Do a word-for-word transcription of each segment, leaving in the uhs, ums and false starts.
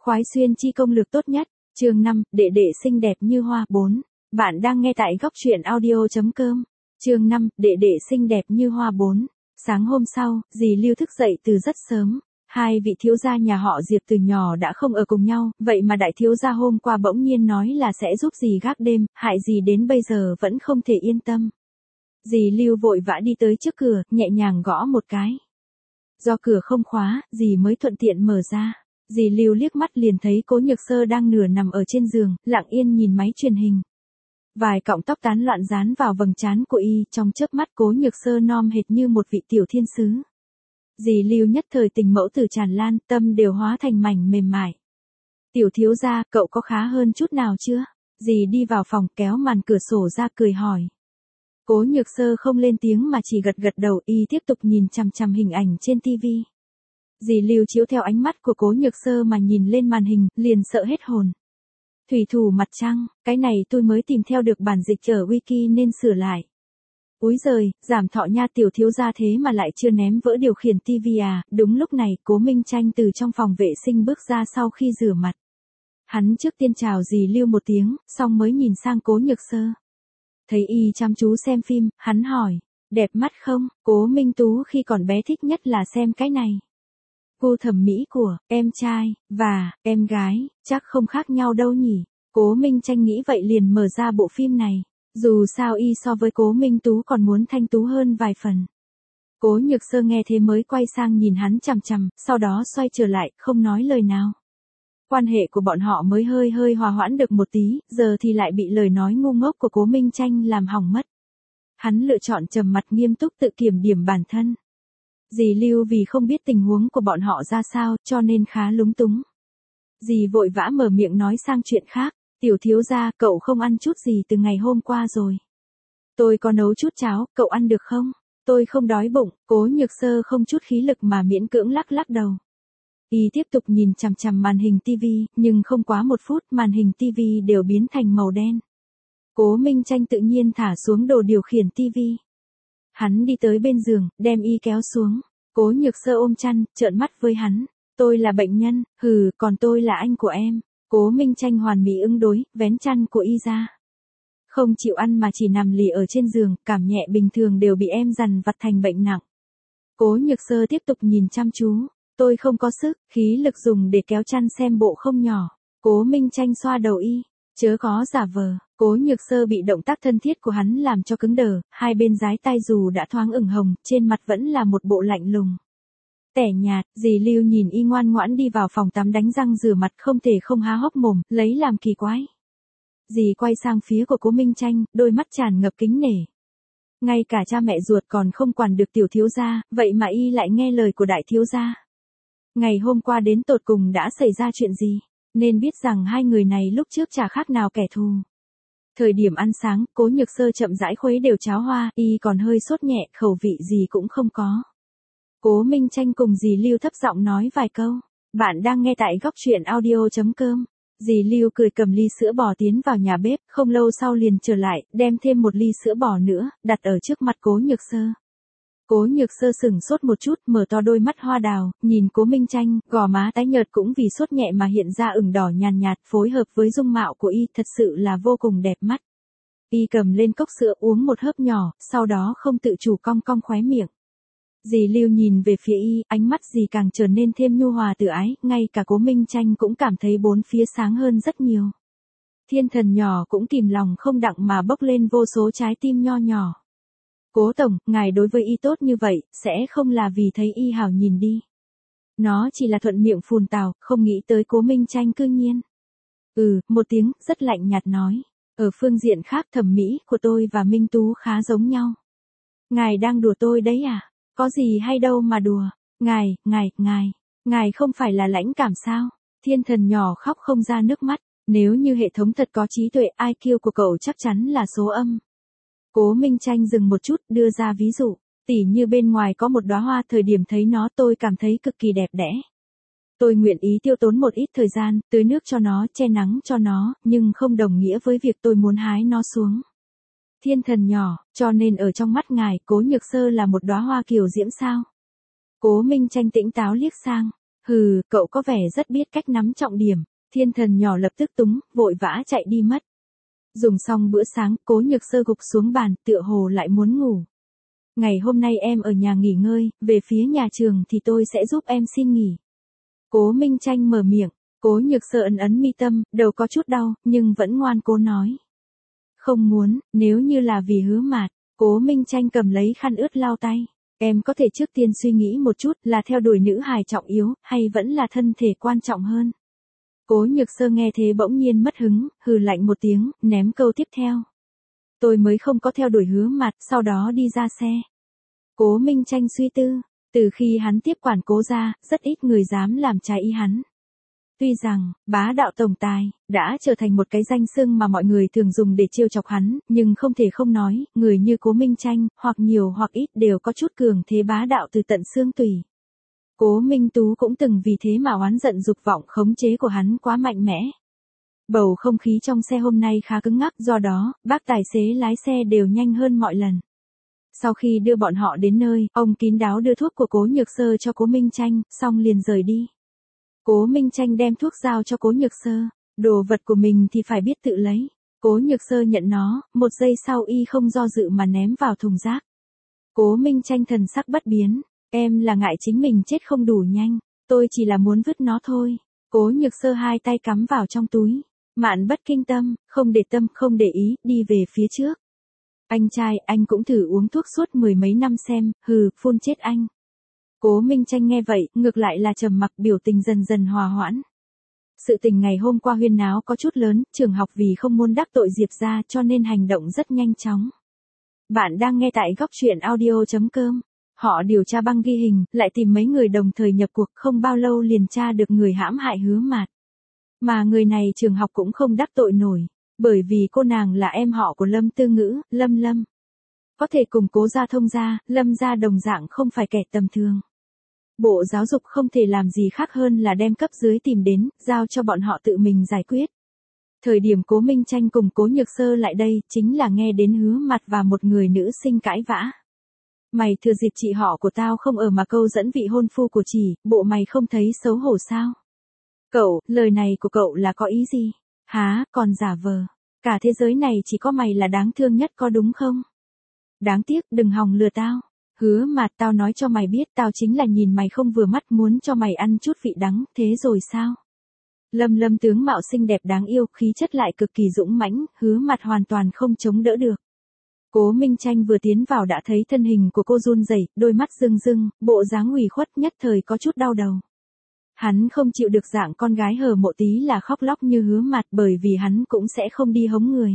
Khoái xuyên chi công lược tốt nhất, chương năm, đệ đệ xinh đẹp như hoa bốn. Bạn đang nghe tại góc truyện audio.com. Chương năm, đệ đệ xinh đẹp như hoa bốn. Sáng hôm sau, dì Lưu thức dậy từ rất sớm. Hai vị thiếu gia nhà họ Diệp từ nhỏ đã không ở cùng nhau, vậy mà đại thiếu gia hôm qua bỗng nhiên nói là sẽ giúp dì gác đêm, hại dì đến bây giờ vẫn không thể yên tâm. Dì Lưu vội vã đi tới trước cửa, nhẹ nhàng gõ một cái. Do cửa không khóa, dì mới thuận tiện mở ra. Dì Lưu liếc mắt liền thấy Cố Nhược Sơ đang nửa nằm ở trên giường, lặng yên nhìn máy truyền hình. Vài cọng tóc tán loạn dán vào vầng trán của y, trong chớp mắt Cố Nhược Sơ non hệt như một vị tiểu thiên sứ. Dì Lưu nhất thời tình mẫu tử tràn lan, tâm đều hóa thành mảnh mềm mại. Tiểu thiếu gia, cậu có khá hơn chút nào chưa? Dì đi vào phòng kéo màn cửa sổ ra cười hỏi. Cố Nhược Sơ không lên tiếng mà chỉ gật gật đầu, y tiếp tục nhìn chằm chằm hình ảnh trên tivi. Dì Lưu chiếu theo ánh mắt của Cố Nhược Sơ mà nhìn lên màn hình, liền sợ hết hồn. Thủy thủ mặt trăng, cái này tôi mới tìm theo được bản dịch ở wiki nên sửa lại. Úi giời, giảm thọ nha, tiểu thiếu gia thế mà lại chưa ném vỡ điều khiển tivi à? Đúng lúc này, Cố Minh Tranh từ trong phòng vệ sinh bước ra sau khi rửa mặt. Hắn trước tiên chào dì Lưu một tiếng, xong mới nhìn sang Cố Nhược Sơ. Thấy y chăm chú xem phim, hắn hỏi, đẹp mắt không? Cố Minh Tú khi còn bé thích nhất là xem cái này. Gu thẩm mỹ của em trai và em gái chắc không khác nhau đâu nhỉ. Cố Minh Tranh nghĩ vậy liền mở ra bộ phim này. Dù sao y so với Cố Minh Tú còn muốn thanh tú hơn vài phần. Cố Nhược Sơ nghe thế mới quay sang nhìn hắn chằm chằm, sau đó xoay trở lại, không nói lời nào. Quan hệ của bọn họ mới hơi hơi hòa hoãn được một tí, giờ thì lại bị lời nói ngu ngốc của Cố Minh Tranh làm hỏng mất. Hắn lựa chọn trầm mặt nghiêm túc tự kiểm điểm bản thân. Dì Lưu vì không biết tình huống của bọn họ ra sao, cho nên khá lúng túng. Dì vội vã mở miệng nói sang chuyện khác, tiểu thiếu gia, cậu không ăn chút gì từ ngày hôm qua rồi. Tôi có nấu chút cháo, cậu ăn được không? Tôi không đói bụng. Cố Nhược Sơ không chút khí lực mà miễn cưỡng lắc lắc đầu. Y tiếp tục nhìn chằm chằm màn hình tivi, nhưng không quá một phút màn hình tivi đều biến thành màu đen. Cố Minh Tranh tự nhiên thả xuống đồ điều khiển tivi. Hắn đi tới bên giường, đem y kéo xuống. Cố Nhược Sơ ôm chăn, trợn mắt với hắn. Tôi là bệnh nhân, hừ, còn tôi là anh của em. Cố Minh Tranh hoàn mỹ ứng đối, vén chăn của y ra. Không chịu ăn mà chỉ nằm lì ở trên giường, cảm nhẹ bình thường đều bị em dằn vặt thành bệnh nặng. Cố Nhược Sơ tiếp tục nhìn chăm chú. Tôi không có sức, khí lực dùng để kéo chăn xem bộ không nhỏ. Cố Minh Tranh xoa đầu y. Chớ có giả vờ. Cố Nhược Sơ bị động tác thân thiết của hắn làm cho cứng đờ, hai bên dái tai dù đã thoáng ửng hồng, trên mặt vẫn là một bộ lạnh lùng. Tẻ nhạt, dì Lưu nhìn y ngoan ngoãn đi vào phòng tắm đánh răng rửa mặt không thể không há hốc mồm, lấy làm kỳ quái. Dì quay sang phía của Cố Minh Tranh, đôi mắt tràn ngập kính nể. Ngay cả cha mẹ ruột còn không quản được tiểu thiếu gia, vậy mà y lại nghe lời của đại thiếu gia. Ngày hôm qua đến tột cùng đã xảy ra chuyện gì, nên biết rằng hai người này lúc trước chả khác nào kẻ thù. Thời điểm ăn sáng, Cố Nhược Sơ chậm rãi khuấy đều cháo hoa, y còn hơi sốt nhẹ, khẩu vị gì cũng không có. Cố Minh Tranh cùng dì Lưu thấp giọng nói vài câu. Bạn đang nghe tại góc truyện audio.com. Dì Lưu cười cầm ly sữa bò tiến vào nhà bếp, không lâu sau liền trở lại, đem thêm một ly sữa bò nữa, đặt ở trước mặt Cố Nhược Sơ. Cố Nhược Sơ sửng sốt một chút, mở to đôi mắt hoa đào, nhìn Cố Minh Tranh, gò má tái nhợt cũng vì sốt nhẹ mà hiện ra ửng đỏ nhàn nhạt, phối hợp với dung mạo của y thật sự là vô cùng đẹp mắt. Y cầm lên cốc sữa uống một hớp nhỏ, sau đó không tự chủ cong cong khóe miệng. Dì Lưu nhìn về phía y, ánh mắt dì càng trở nên thêm nhu hòa từ ái, ngay cả Cố Minh Tranh cũng cảm thấy bốn phía sáng hơn rất nhiều. Thiên thần nhỏ cũng kìm lòng không đặng mà bốc lên vô số trái tim nho nhỏ. Cố tổng, ngài đối với y tốt như vậy, sẽ không là vì thấy y hảo nhìn đi. Nó chỉ là thuận miệng phùn tào, không nghĩ tới Cố Minh Tranh cư nhiên. Ừ, một tiếng, rất lạnh nhạt nói. Ở phương diện khác thẩm mỹ của tôi và Minh Tú khá giống nhau. Ngài đang đùa tôi đấy à? Có gì hay đâu mà đùa. Ngài, ngài, ngài, ngài không phải là lãnh cảm sao? Thiên thần nhỏ khóc không ra nước mắt. Nếu như hệ thống thật có trí tuệ, i kiu của cậu chắc chắn là số âm. Cố Minh Tranh dừng một chút, đưa ra ví dụ. Tỉ như bên ngoài có một đóa hoa, thời điểm thấy nó tôi cảm thấy cực kỳ đẹp đẽ. Tôi nguyện ý tiêu tốn một ít thời gian, tưới nước cho nó, che nắng cho nó, nhưng không đồng nghĩa với việc tôi muốn hái nó xuống. Thiên thần nhỏ, cho nên ở trong mắt ngài, Cố Nhược Sơ là một đóa hoa kiều diễm sao? Cố Minh Tranh tĩnh táo liếc sang. Hừ, cậu có vẻ rất biết cách nắm trọng điểm. Thiên thần nhỏ lập tức túng, vội vã chạy đi mất. Dùng xong bữa sáng, Cố Nhược Sơ gục xuống bàn, tựa hồ lại muốn ngủ. Ngày hôm nay em ở nhà nghỉ ngơi, về phía nhà trường thì tôi sẽ giúp em xin nghỉ. Cố Minh Tranh mở miệng, Cố Nhược Sơ ấn ấn mi tâm, đầu có chút đau, nhưng vẫn ngoan cố nói. Không muốn, nếu như là vì Hứa Mạt. Cố Minh Tranh cầm lấy khăn ướt lau tay. Em có thể trước tiên suy nghĩ một chút là theo đuổi nữ hài trọng yếu, hay vẫn là thân thể quan trọng hơn. Cố Nhược Sơ nghe thế bỗng nhiên mất hứng, hừ lạnh một tiếng, ném câu tiếp theo. Tôi mới không có theo đuổi Hứa Mạt, sau đó đi ra xe. Cố Minh Tranh suy tư, từ khi hắn tiếp quản Cố gia, rất ít người dám làm trái ý hắn. Tuy rằng, bá đạo tổng tài, đã trở thành một cái danh xưng mà mọi người thường dùng để trêu chọc hắn, nhưng không thể không nói, người như Cố Minh Tranh, hoặc nhiều hoặc ít đều có chút cường thế bá đạo từ tận xương tủy. Cố Minh Tú cũng từng vì thế mà oán giận dục vọng khống chế của hắn quá mạnh mẽ. Bầu không khí trong xe hôm nay khá cứng ngắc, do đó, bác tài xế lái xe đều nhanh hơn mọi lần. Sau khi đưa bọn họ đến nơi, ông kín đáo đưa thuốc của Cố Nhược Sơ cho Cố Minh Tranh, xong liền rời đi. Cố Minh Tranh đem thuốc giao cho Cố Nhược Sơ, đồ vật của mình thì phải biết tự lấy. Cố Nhược Sơ nhận nó, một giây sau y không do dự mà ném vào thùng rác. Cố Minh Tranh thần sắc bất biến, em là ngại chính mình chết không đủ nhanh, tôi chỉ là muốn vứt nó thôi. Cố Nhược Sơ hai tay cắm vào trong túi, mạn bất kinh tâm, không để tâm, không để ý, đi về phía trước. Anh trai, anh cũng thử uống thuốc suốt mười mấy năm xem, hừ, phun chết anh. Cố Minh Tranh nghe vậy, ngược lại là trầm mặc, biểu tình dần dần hòa hoãn. Sự tình ngày hôm qua huyên náo có chút lớn, trường học vì không muốn đắc tội Diệp gia cho nên hành động rất nhanh chóng. Bạn đang nghe tại góc truyện audio chấm com. Họ điều tra băng ghi hình, lại tìm mấy người đồng thời nhập cuộc, không bao lâu liền tra được người hãm hại Hứa Mạt. Mà người này trường học cũng không đắc tội nổi, bởi vì cô nàng là em họ của Lâm Tư Ngữ, Lâm Lâm. Có thể cùng Cố gia thông gia, Lâm gia đồng dạng không phải kẻ tầm thường. Bộ giáo dục không thể làm gì khác hơn là đem cấp dưới tìm đến, giao cho bọn họ tự mình giải quyết. Thời điểm Cố Minh Tranh cùng Cố Nhược Sơ lại đây, chính là nghe đến Hứa Mạt và một người nữ sinh cãi vã. Mày thừa dịp chị họ của tao không ở mà câu dẫn vị hôn phu của chị, bộ mày không thấy xấu hổ sao? Cậu, lời này của cậu là có ý gì? Há, còn giả vờ. Cả thế giới này chỉ có mày là đáng thương nhất có đúng không? Đáng tiếc, đừng hòng lừa tao. Hứa Mạt, tao nói cho mày biết, tao chính là nhìn mày không vừa mắt muốn cho mày ăn chút vị đắng, thế rồi sao? Lâm Lâm tướng mạo xinh đẹp đáng yêu, khí chất lại cực kỳ dũng mãnh, Hứa Mạt hoàn toàn không chống đỡ được. Cố Minh Tranh vừa tiến vào đã thấy thân hình của cô run rẩy, đôi mắt rưng rưng, bộ dáng ủy khuất, nhất thời có chút đau đầu. Hắn không chịu được dạng con gái hở mộ tí là khóc lóc như Hứa Mạt, bởi vì hắn cũng sẽ không đi hống người.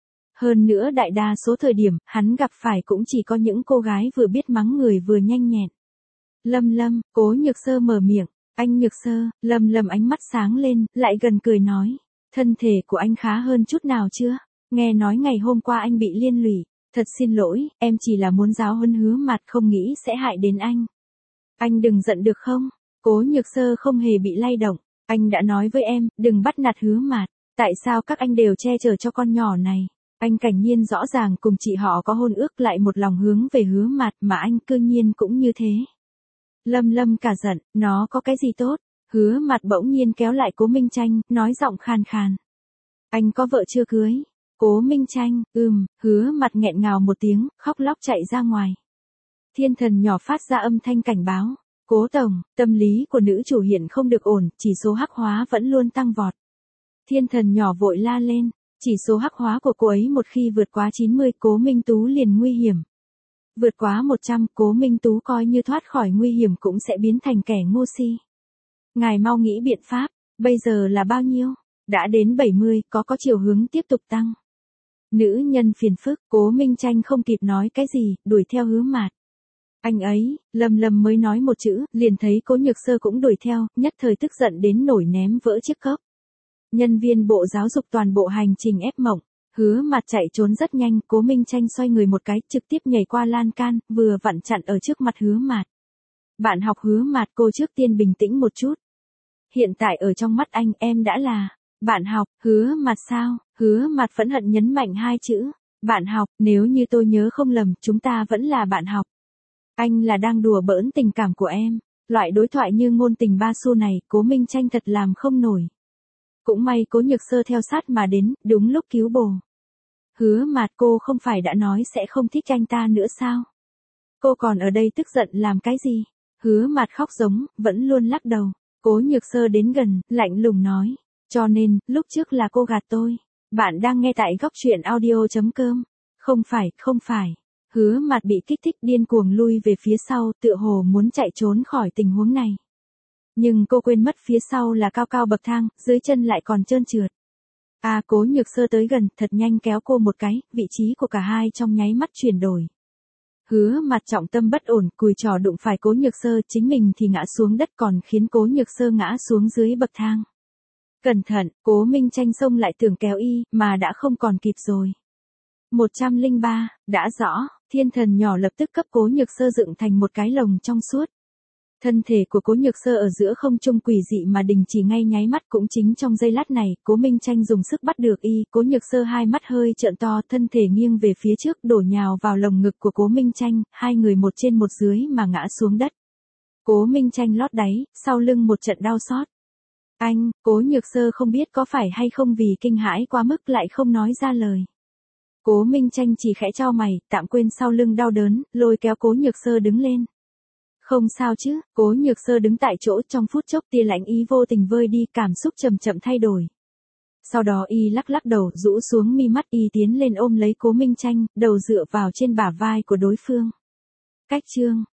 Hơn nữa đại đa số thời điểm, hắn gặp phải cũng chỉ có những cô gái vừa biết mắng người vừa nhanh nhẹn. Lâm Lâm, Cố Nhược Sơ mở miệng, anh Nhược Sơ, Lâm Lâm ánh mắt sáng lên, lại gần cười nói. Thân thể của anh khá hơn chút nào chưa? Nghe nói ngày hôm qua anh bị liên lụy. Thật xin lỗi, em chỉ là muốn giáo huấn Hứa Mạt, không nghĩ sẽ hại đến anh. Anh đừng giận được không? Cố Nhược Sơ không hề bị lay động. Anh đã nói với em, đừng bắt nạt Hứa Mạt. Tại sao các anh đều che chở cho con nhỏ này? Anh cảnh nhiên rõ ràng cùng chị họ có hôn ước, lại một lòng hướng về Hứa Mạt, mà anh cư nhiên cũng như thế. Lâm Lâm cả giận, nó có cái gì tốt? Hứa Mạt bỗng nhiên kéo lại Cố Minh Tranh, nói giọng khàn khàn. Anh có vợ chưa cưới? Cố Minh Tranh, ừm, Hứa Mạt nghẹn ngào một tiếng, khóc lóc chạy ra ngoài. Thiên thần nhỏ phát ra âm thanh cảnh báo. Cố tổng, tâm lý của nữ chủ hiện không được ổn, chỉ số hắc hóa vẫn luôn tăng vọt. Thiên thần nhỏ vội la lên. Chỉ số hắc hóa của cô ấy một khi vượt quá chín mươi, Cố Minh Tú liền nguy hiểm. Vượt quá một trăm, Cố Minh Tú coi như thoát khỏi nguy hiểm cũng sẽ biến thành kẻ ngu si. Ngài mau nghĩ biện pháp, bây giờ là bao nhiêu? Đã đến bảy mươi, có có chiều hướng tiếp tục tăng. Nữ nhân phiền phức, Cố Minh Tranh không kịp nói cái gì, đuổi theo Hứa Mạt. Anh ấy, Lâm Lâm mới nói một chữ, liền thấy Cố Nhược Sơ cũng đuổi theo, nhất thời tức giận đến nổi ném vỡ chiếc cốc. Nhân viên bộ giáo dục toàn bộ hành trình ép mộng, Hứa Mạt chạy trốn rất nhanh, Cố Minh Tranh xoay người một cái, trực tiếp nhảy qua lan can, vừa vặn chặn ở trước mặt Hứa Mạt. Bạn học Hứa Mạt, cô trước tiên bình tĩnh một chút. Hiện tại ở trong mắt anh, em đã là bạn học. Hứa Mạt sao? Hứa Mạt phẫn hận nhấn mạnh hai chữ bạn học, nếu như tôi nhớ không lầm, chúng ta vẫn là bạn học. Anh là đang đùa bỡn tình cảm của em. Loại đối thoại như ngôn tình ba xu này, Cố Minh Tranh thật làm không nổi. Cũng may Cố Nhược Sơ theo sát mà đến, đúng lúc cứu bồ. Hứa Mạt, cô không phải đã nói sẽ không thích anh ta nữa sao? Cô còn ở đây tức giận làm cái gì? Hứa Mạt khóc giống, vẫn luôn lắc đầu. Cố Nhược Sơ đến gần, lạnh lùng nói. Cho nên, lúc trước là cô gạt tôi. Bạn đang nghe tại góc truyện audio chấm com. Không phải, không phải. Hứa Mạt bị kích thích điên cuồng lui về phía sau, tựa hồ muốn chạy trốn khỏi tình huống này. Nhưng cô quên mất phía sau là cao cao bậc thang, dưới chân lại còn trơn trượt. À, Cố Nhược Sơ tới gần, thật nhanh kéo cô một cái, vị trí của cả hai trong nháy mắt chuyển đổi. Hứa Mạt trọng tâm bất ổn, cùi trò đụng phải Cố Nhược Sơ, chính mình thì ngã xuống đất còn khiến Cố Nhược Sơ ngã xuống dưới bậc thang. Cẩn thận, Cố Minh Tranh xông lại tưởng kéo y, mà đã không còn kịp rồi. một trăm lẻ ba, đã rõ, thiên thần nhỏ lập tức cấp Cố Nhược Sơ dựng thành một cái lồng trong suốt. Thân thể của Cố Nhược Sơ ở giữa không trung quỷ dị mà đình chỉ ngay nháy mắt, cũng chính trong giây lát này, Cố Minh Tranh dùng sức bắt được y, Cố Nhược Sơ hai mắt hơi trợn to, thân thể nghiêng về phía trước đổ nhào vào lồng ngực của Cố Minh Tranh, hai người một trên một dưới mà ngã xuống đất. Cố Minh Tranh lót đáy, sau lưng một trận đau xót. Anh, Cố Nhược Sơ không biết có phải hay không vì kinh hãi quá mức lại không nói ra lời. Cố Minh Tranh chỉ khẽ chau mày, tạm quên sau lưng đau đớn, lôi kéo Cố Nhược Sơ đứng lên. Không sao chứ, Cố Nhược Sơ đứng tại chỗ, trong phút chốc tia lãnh ý vô tình vơi đi, cảm xúc chậm chậm thay đổi. Sau đó y lắc lắc đầu, rũ xuống mi mắt, y tiến lên ôm lấy Cố Minh Tranh, đầu dựa vào trên bả vai của đối phương. Cách chương